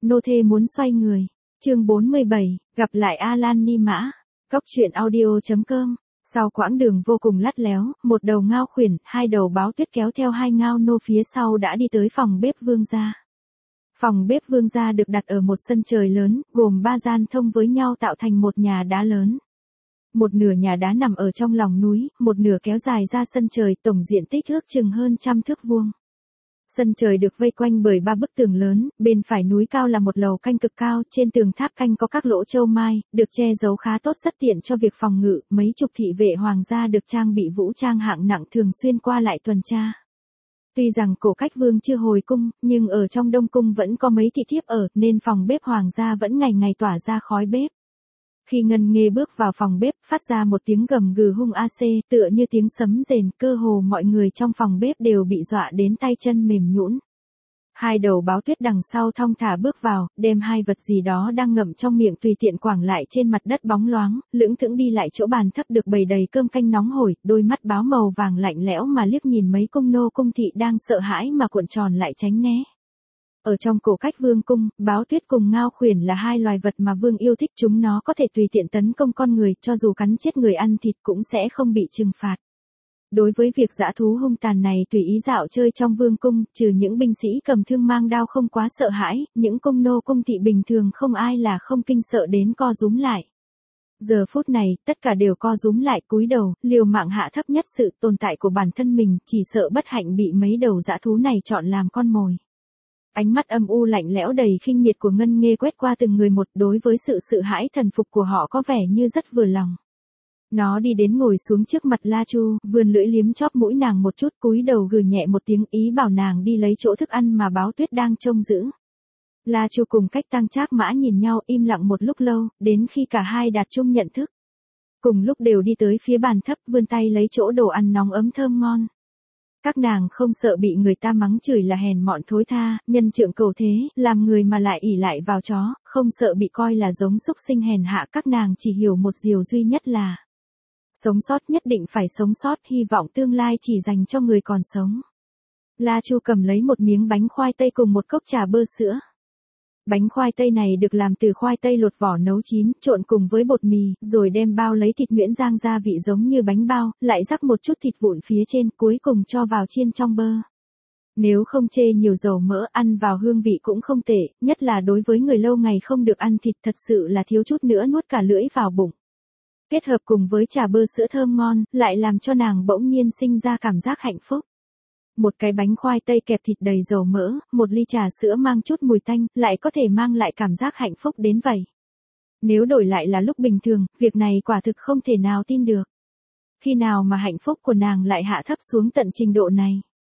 Nô thê muốn xoay người. Chương 47, gặp lại Alan Ni Mã. Cốc truyện audio.com. Sau quãng đường vô cùng lắt léo, một đầu ngao khuyển, hai đầu báo tuyết kéo theo hai ngao nô phía sau đã đi tới phòng bếp vương gia. Phòng bếp vương gia được đặt ở một sân trời lớn, gồm 3 gian thông với nhau tạo thành một nhà đá lớn. Một nửa nhà đá nằm ở trong lòng núi, một nửa kéo dài ra sân trời, tổng diện tích ước chừng hơn 100 thước vuông. Sân trời được vây quanh bởi 3 bức tường lớn, bên phải núi cao là một lầu canh cực cao, trên tường tháp canh có các lỗ châu mai, được che giấu khá tốt rất tiện cho việc phòng ngự, mấy chục thị vệ hoàng gia được trang bị vũ trang hạng nặng thường xuyên qua lại tuần tra. Tuy rằng cổ cách vương chưa hồi cung, nhưng ở trong đông cung vẫn có mấy thị thiếp ở, nên phòng bếp hoàng gia vẫn ngày ngày tỏa ra khói bếp. Khi Ngân Nghê bước vào phòng bếp, phát ra một tiếng gầm gừ hung tựa như tiếng sấm rền, cơ hồ mọi người trong phòng bếp đều bị dọa đến tay chân mềm nhũn. Hai đầu báo tuyết đằng sau thong thả bước vào, đem hai vật gì đó đang ngậm trong miệng tùy tiện quảng lại trên mặt đất bóng loáng, lững thững đi lại chỗ bàn thấp được bày đầy cơm canh nóng hổi, đôi mắt báo màu vàng lạnh lẽo mà liếc nhìn mấy cung nô cung thị đang sợ hãi mà cuộn tròn lại tránh né. Ở trong cổ cách vương cung, báo tuyết cùng ngao khuyển là hai loài vật mà vương yêu thích, chúng nó có thể tùy tiện tấn công con người, cho dù cắn chết người ăn thịt cũng sẽ không bị trừng phạt. Đối với việc dã thú hung tàn này tùy ý dạo chơi trong vương cung, trừ những binh sĩ cầm thương mang đao không quá sợ hãi, những cung nô cung thị bình thường không ai là không kinh sợ đến co rúm lại. Giờ phút này, tất cả đều co rúm lại cúi đầu, liều mạng hạ thấp nhất sự tồn tại của bản thân mình, chỉ sợ bất hạnh bị mấy đầu dã thú này chọn làm con mồi. Ánh mắt âm u lạnh lẽo đầy khinh miệt của Ngân Nghê quét qua từng người một, đối với sự sợ hãi thần phục của họ có vẻ như rất vừa lòng. Nó đi đến ngồi xuống trước mặt La Chu, vươn lưỡi liếm chóp mũi nàng một chút, cúi đầu gừ nhẹ một tiếng ý bảo nàng đi lấy chỗ thức ăn mà báo tuyết đang trông giữ. La Chu cùng Cách Tăng Trác Mã nhìn nhau im lặng một lúc lâu, đến khi cả hai đạt chung nhận thức. Cùng lúc đều đi tới phía bàn thấp, vươn tay lấy chỗ đồ ăn nóng ấm thơm ngon. Các nàng không sợ bị người ta mắng chửi là hèn mọn thối tha, nhân trượng cầu thế, làm người mà lại ỷ lại vào chó, không sợ bị coi là giống súc sinh hèn hạ, các nàng chỉ hiểu một điều duy nhất là sống sót, nhất định phải sống sót, hy vọng tương lai chỉ dành cho người còn sống. La Chu cầm lấy một miếng bánh khoai tây cùng một cốc trà bơ sữa. Bánh khoai tây này được làm từ khoai tây lột vỏ nấu chín, trộn cùng với bột mì, rồi đem bao lấy thịt nhuyễn rang gia vị giống như bánh bao, lại rắc một chút thịt vụn phía trên, cuối cùng cho vào chiên trong bơ. Nếu không chê nhiều dầu mỡ, ăn vào hương vị cũng không tệ, nhất là đối với người lâu ngày không được ăn thịt, thật sự là thiếu chút nữa nuốt cả lưỡi vào bụng. Kết hợp cùng với trà bơ sữa thơm ngon, lại làm cho nàng bỗng nhiên sinh ra cảm giác hạnh phúc. Một cái bánh khoai tây kẹp thịt đầy dầu mỡ, một ly trà sữa mang chút mùi tanh, lại có thể mang lại cảm giác hạnh phúc đến vậy. Nếu đổi lại là lúc bình thường, việc này quả thực không thể nào tin được. Khi nào mà hạnh phúc của nàng lại hạ thấp xuống tận trình độ này?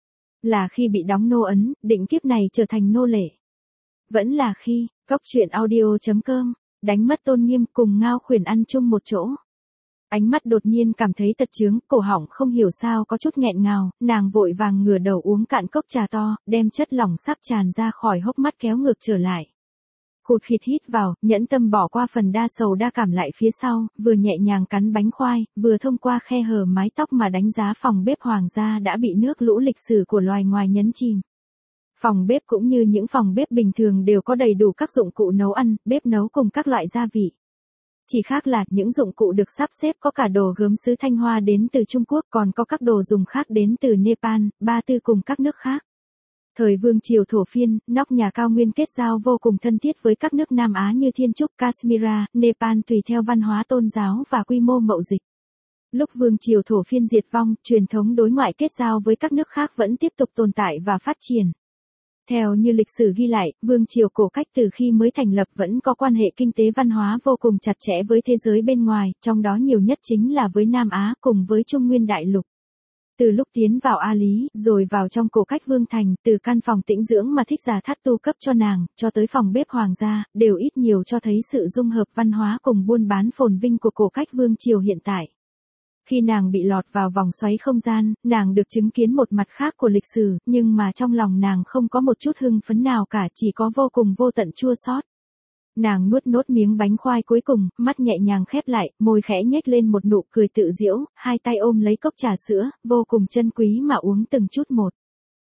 Là khi bị đóng nô ấn, định kiếp này trở thành nô lệ. Vẫn là khi, Cốc truyện audio.com, đánh mất tôn nghiêm cùng ngao khuyển ăn chung một chỗ. Ánh mắt đột nhiên cảm thấy tật chướng, cổ họng không hiểu sao có chút nghẹn ngào, nàng vội vàng ngửa đầu uống cạn cốc trà to, đem chất lỏng sắp tràn ra khỏi hốc mắt kéo ngược trở lại. Khụt khịt hít vào, nhẫn tâm bỏ qua phần đa sầu đa cảm lại phía sau, vừa nhẹ nhàng cắn bánh khoai, vừa thông qua khe hở mái tóc mà đánh giá phòng bếp hoàng gia đã bị nước lũ lịch sử của loài ngoài nhấn chìm. Phòng bếp cũng như những phòng bếp bình thường đều có đầy đủ các dụng cụ nấu ăn, bếp nấu cùng các loại gia vị. Chỉ khác là những dụng cụ được sắp xếp có cả đồ gốm sứ Thanh Hoa đến từ Trung Quốc, còn có các đồ dùng khác đến từ Nepal, Ba Tư cùng các nước khác. Thời vương triều thổ phiên, nóc nhà cao nguyên kết giao vô cùng thân thiết với các nước Nam Á như Thiên Trúc, Kashmir, Nepal tùy theo văn hóa tôn giáo và quy mô mậu dịch. Lúc vương triều thổ phiên diệt vong, truyền thống đối ngoại kết giao với các nước khác vẫn tiếp tục tồn tại và phát triển. Theo như lịch sử ghi lại, vương triều cổ cách từ khi mới thành lập vẫn có quan hệ kinh tế văn hóa vô cùng chặt chẽ với thế giới bên ngoài, trong đó nhiều nhất chính là với Nam Á cùng với Trung Nguyên đại lục. Từ lúc tiến vào A Lý, rồi vào trong cổ cách vương thành, từ căn phòng tĩnh dưỡng mà thích giả thắt tu cấp cho nàng, cho tới phòng bếp hoàng gia, đều ít nhiều cho thấy sự dung hợp văn hóa cùng buôn bán phồn vinh của cổ cách vương triều hiện tại. Khi nàng bị lọt vào vòng xoáy không gian, nàng được chứng kiến một mặt khác của lịch sử, nhưng mà trong lòng nàng không có một chút hưng phấn nào cả, chỉ có vô cùng vô tận chua xót. Nàng nuốt nốt miếng bánh khoai cuối cùng, mắt nhẹ nhàng khép lại, môi khẽ nhếch lên một nụ cười tự giễu, hai tay ôm lấy cốc trà sữa, vô cùng chân quý mà uống từng chút một.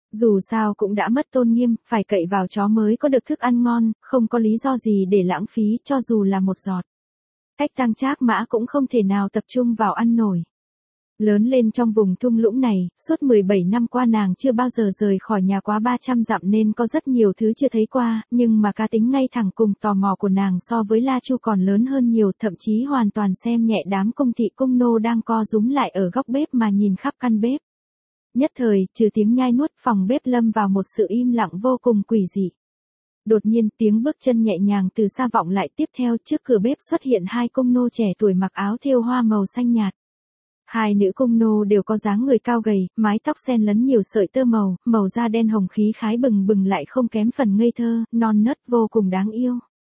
Dù sao cũng đã mất tôn nghiêm, phải cậy vào chó mới có được thức ăn ngon, không có lý do gì để lãng phí cho dù là một giọt. Cách Tăng Trác Mã cũng không thể nào tập trung vào ăn nổi. Lớn lên trong vùng thung lũng này, suốt 17 năm qua nàng chưa bao giờ rời khỏi nhà quá 300 dặm nên có rất nhiều thứ chưa thấy qua, nhưng mà cá tính ngay thẳng cùng tò mò của nàng so với La Chu còn lớn hơn nhiều, thậm chí hoàn toàn xem nhẹ đám công thị công nô đang co rúm lại ở góc bếp mà nhìn khắp căn bếp. Nhất thời, trừ tiếng nhai nuốt, phòng bếp lâm vào một sự im lặng vô cùng quỷ dị. Đột nhiên tiếng bước chân nhẹ nhàng từ xa vọng lại, tiếp theo trước cửa bếp xuất hiện hai công nô trẻ tuổi mặc áo thêu hoa màu xanh nhạt. Hai nữ công nô đều có dáng người cao gầy, mái tóc xen lẫn nhiều sợi tơ màu, màu da đen hồng khí khái bừng bừng lại không kém phần ngây thơ, non nớt vô cùng đáng yêu.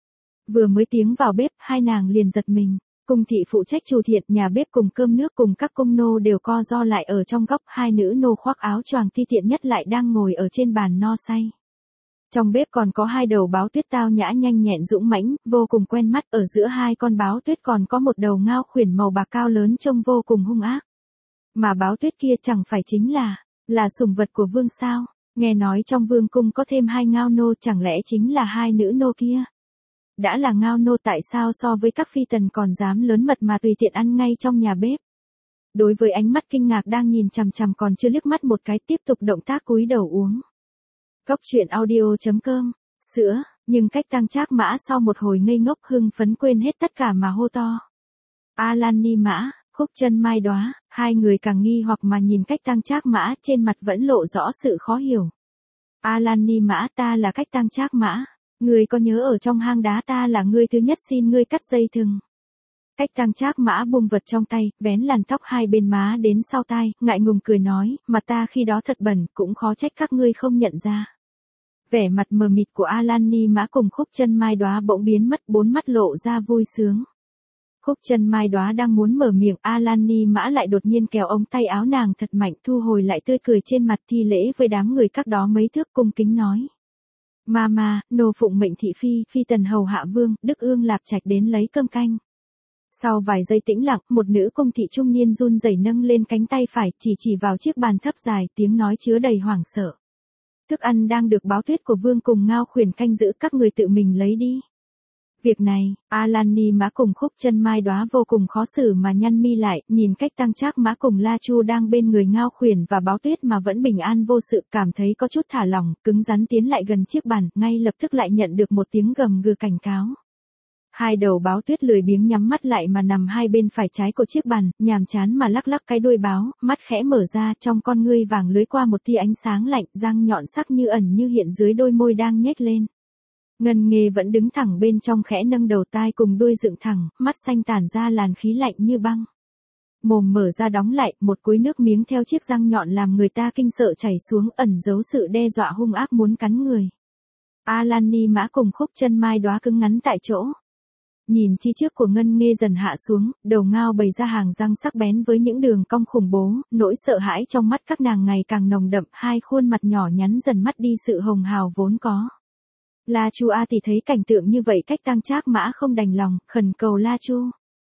Vừa mới tiến vào bếp, hai nàng liền giật mình. Cung thị phụ trách chủ thiện, nhà bếp cùng cơm nước cùng các công nô đều co ro lại ở trong góc, hai nữ nô khoác áo choàng ti tiện nhất lại đang ngồi ở trên bàn no say. Trong bếp còn có hai đầu báo tuyết tao nhã nhanh nhẹn dũng mãnh, vô cùng quen mắt, ở giữa hai con báo tuyết còn có một đầu ngao khuyển màu bạc cao lớn trông vô cùng hung ác. Mà báo tuyết kia chẳng phải chính là sủng vật của vương sao? Nghe nói trong vương cung có thêm hai ngao nô, chẳng lẽ chính là hai nữ nô kia? Đã là ngao nô tại sao so với các phi tần còn dám lớn mật mà tùy tiện ăn ngay trong nhà bếp? Đối với ánh mắt kinh ngạc đang nhìn chằm chằm còn chưa liếc mắt một cái, tiếp tục động tác cúi đầu uống. Cốc truyện audio.com, sữa, nhưng cách Tăng Trác Mã sau một hồi ngây ngốc hưng phấn quên hết tất cả mà hô to. Alan Ni Mã, Khúc Chân Mai Đóa, hai người càng nghi hoặc mà nhìn cách Tăng Trác Mã, trên mặt vẫn lộ rõ sự khó hiểu. Alan Ni Mã, ta là cách Tăng Trác Mã, ngươi có nhớ ở trong hang đá ta là ngươi thứ nhất xin ngươi cắt dây thừng. Cách Tăng Trác Mã buông vật trong tay, vén làn tóc hai bên má đến sau tai, ngại ngùng cười nói, mặt ta khi đó thật bẩn, cũng khó trách các ngươi không nhận ra. Vẻ mặt mờ mịt của Alan Ni Mã cùng Khúc Chân Mai Đóa bỗng biến mất, bốn mắt lộ ra vui sướng. Khúc Chân Mai Đóa đang muốn mở miệng, Alan Ni Mã lại đột nhiên kéo ống tay áo nàng thật mạnh, thu hồi lại tươi cười trên mặt, thi lễ với đám người các đó mấy thước, cung kính nói. Mama, nô phụng mệnh thị phi, phi tần hầu hạ vương, Đức Ương Lạp Trạch đến lấy cơm canh. Sau vài giây tĩnh lặng, một nữ công thị trung niên run rẩy nâng lên cánh tay phải, chỉ vào chiếc bàn thấp dài, tiếng nói chứa đầy hoảng sợ. Thức ăn đang được báo tuyết của vương cùng ngao khuyển canh giữ, các người tự mình lấy đi. Việc này, Alan Ni Mã cùng Khúc Chân Mai Đóa vô cùng khó xử mà nhăn mi lại, nhìn cách Tăng Trác Mã cùng La Chu đang bên người ngao khuyển và báo tuyết mà vẫn bình an vô sự, cảm thấy có chút thả lỏng, cứng rắn tiến lại gần chiếc bàn, ngay lập tức lại nhận được một tiếng gầm gừ cảnh cáo. Hai đầu báo tuyết lười biếng nhắm mắt lại mà nằm hai bên phải trái của chiếc bàn, nhàm chán mà lắc lắc cái đuôi báo, mắt khẽ mở ra, trong con ngươi vàng lưới qua một tia ánh sáng lạnh, răng nhọn sắc như ẩn như hiện dưới đôi môi đang nhếch lên. Ngân Nghê vẫn đứng thẳng bên trong, khẽ nâng đầu tai cùng đuôi dựng thẳng, mắt xanh tản ra làn khí lạnh như băng. Mồm mở ra đóng lại, một cúi nước miếng theo chiếc răng nhọn làm người ta kinh sợ chảy xuống, ẩn giấu sự đe dọa hung ác muốn cắn người. Alan Ni Mã cùng Khúc Chân Mai Đóa cứng ngắn tại chỗ. Nhìn chi trước của Ngân Nghê dần hạ xuống, đầu ngao bày ra hàng răng sắc bén với những đường cong khủng bố, nỗi sợ hãi trong mắt các nàng ngày càng nồng đậm, hai khuôn mặt nhỏ nhắn dần mất đi sự hồng hào vốn có. La Chu A thì thấy cảnh tượng như vậy, cách Tăng Trác Mã không đành lòng, khẩn cầu La Chu.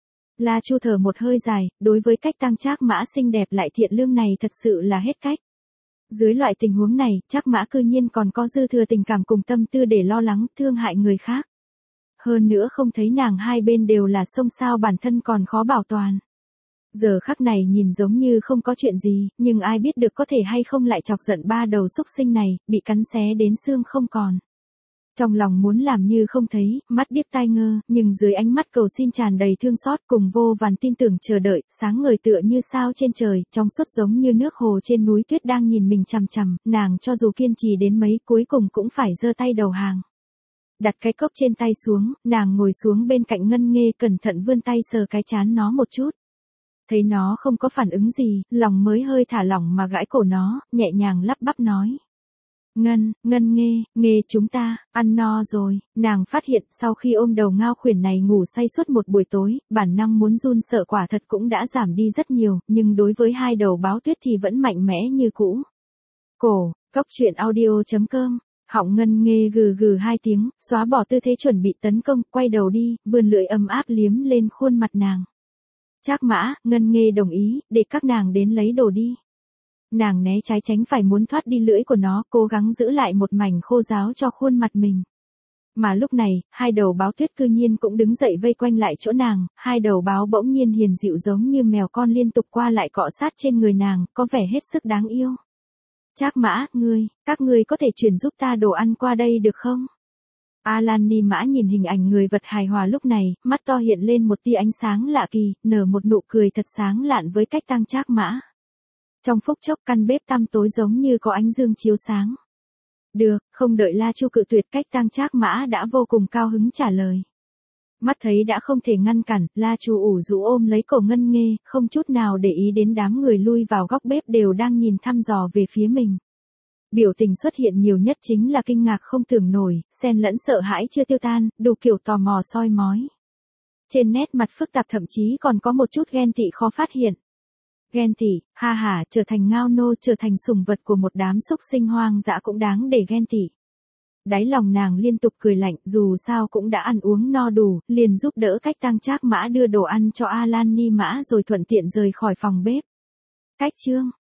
La Chu thở một hơi dài, đối với cách Tăng Trác Mã xinh đẹp lại thiện lương này thật sự là hết cách. Dưới loại tình huống này, Trác Mã cư nhiên còn có dư thừa tình cảm cùng tâm tư để lo lắng, thương hại người khác. Hơn nữa không thấy nàng hai bên đều là sông sao, bản thân còn khó bảo toàn. Giờ khắc này nhìn giống như không có chuyện gì, nhưng ai biết được có thể hay không lại chọc giận ba đầu xúc sinh này, bị cắn xé đến xương không còn. Trong lòng muốn làm như không thấy, mắt điếc tai ngơ, nhưng dưới ánh mắt cầu xin tràn đầy thương xót cùng vô vàn tin tưởng chờ đợi, sáng ngời tựa như sao trên trời, trong suốt giống như nước hồ trên núi tuyết đang nhìn mình chằm chằm, nàng cho dù kiên trì đến mấy cuối cùng cũng phải giơ tay đầu hàng. Đặt cái cốc trên tay xuống, nàng ngồi xuống bên cạnh Ngân Nghê, cẩn thận vươn tay sờ cái trán nó một chút. Thấy nó không có phản ứng gì, lòng mới hơi thả lỏng mà gãi cổ nó, nhẹ nhàng lắp bắp nói. Ngân Nghê, chúng ta, ăn no rồi. Nàng phát hiện sau khi ôm đầu ngao khuyển này ngủ say suốt một buổi tối, bản năng muốn run sợ quả thật cũng đã giảm đi rất nhiều, nhưng đối với hai đầu báo tuyết thì vẫn mạnh mẽ như cũ. Cổ, Cốc truyện audio.com. Họng Ngân Nghê gừ gừ hai tiếng, xóa bỏ tư thế chuẩn bị tấn công, quay đầu đi, vươn lưỡi ấm áp liếm lên khuôn mặt nàng. Trác Mã, Ngân Nghê đồng ý, để các nàng đến lấy đồ đi. Nàng né trái tránh phải muốn thoát đi lưỡi của nó, cố gắng giữ lại một mảnh khô ráo cho khuôn mặt mình. Mà lúc này, hai đầu báo tuyết cư nhiên cũng đứng dậy vây quanh lại chỗ nàng, hai đầu báo bỗng nhiên hiền dịu giống như mèo con liên tục qua lại cọ sát trên người nàng, có vẻ hết sức đáng yêu. Trác Mã, các ngươi có thể chuyển giúp ta đồ ăn qua đây được không? Alan Ni Mã nhìn hình ảnh người vật hài hòa lúc này, mắt to hiện lên một tia ánh sáng lạ kỳ, nở một nụ cười thật sáng lạn với cách tăng Trác Mã. Trong phút chốc căn bếp tăm tối giống như có ánh dương chiếu sáng. Được, không đợi La Chu cự tuyệt, cách tăng Trác Mã đã vô cùng cao hứng trả lời. Mắt thấy đã không thể ngăn cản, La Chu ủ rũ ôm lấy cổ Ngân Nghê, không chút nào để ý đến đám người lui vào góc bếp đều đang nhìn thăm dò về phía mình. Biểu tình xuất hiện nhiều nhất chính là kinh ngạc không tưởng nổi, xen lẫn sợ hãi chưa tiêu tan, đủ kiểu tò mò soi mói. Trên nét mặt phức tạp thậm chí còn có một chút ghen tị khó phát hiện. Ghen tị, ha ha, trở thành ngao nô, trở thành sủng vật của một đám súc sinh hoang dã cũng đáng để ghen tị. Đáy lòng nàng liên tục cười lạnh, dù sao cũng đã ăn uống no đủ, liền giúp đỡ cách tăng Trác Mã đưa đồ ăn cho Alan Ni Mã rồi thuận tiện rời khỏi phòng bếp. Cách chương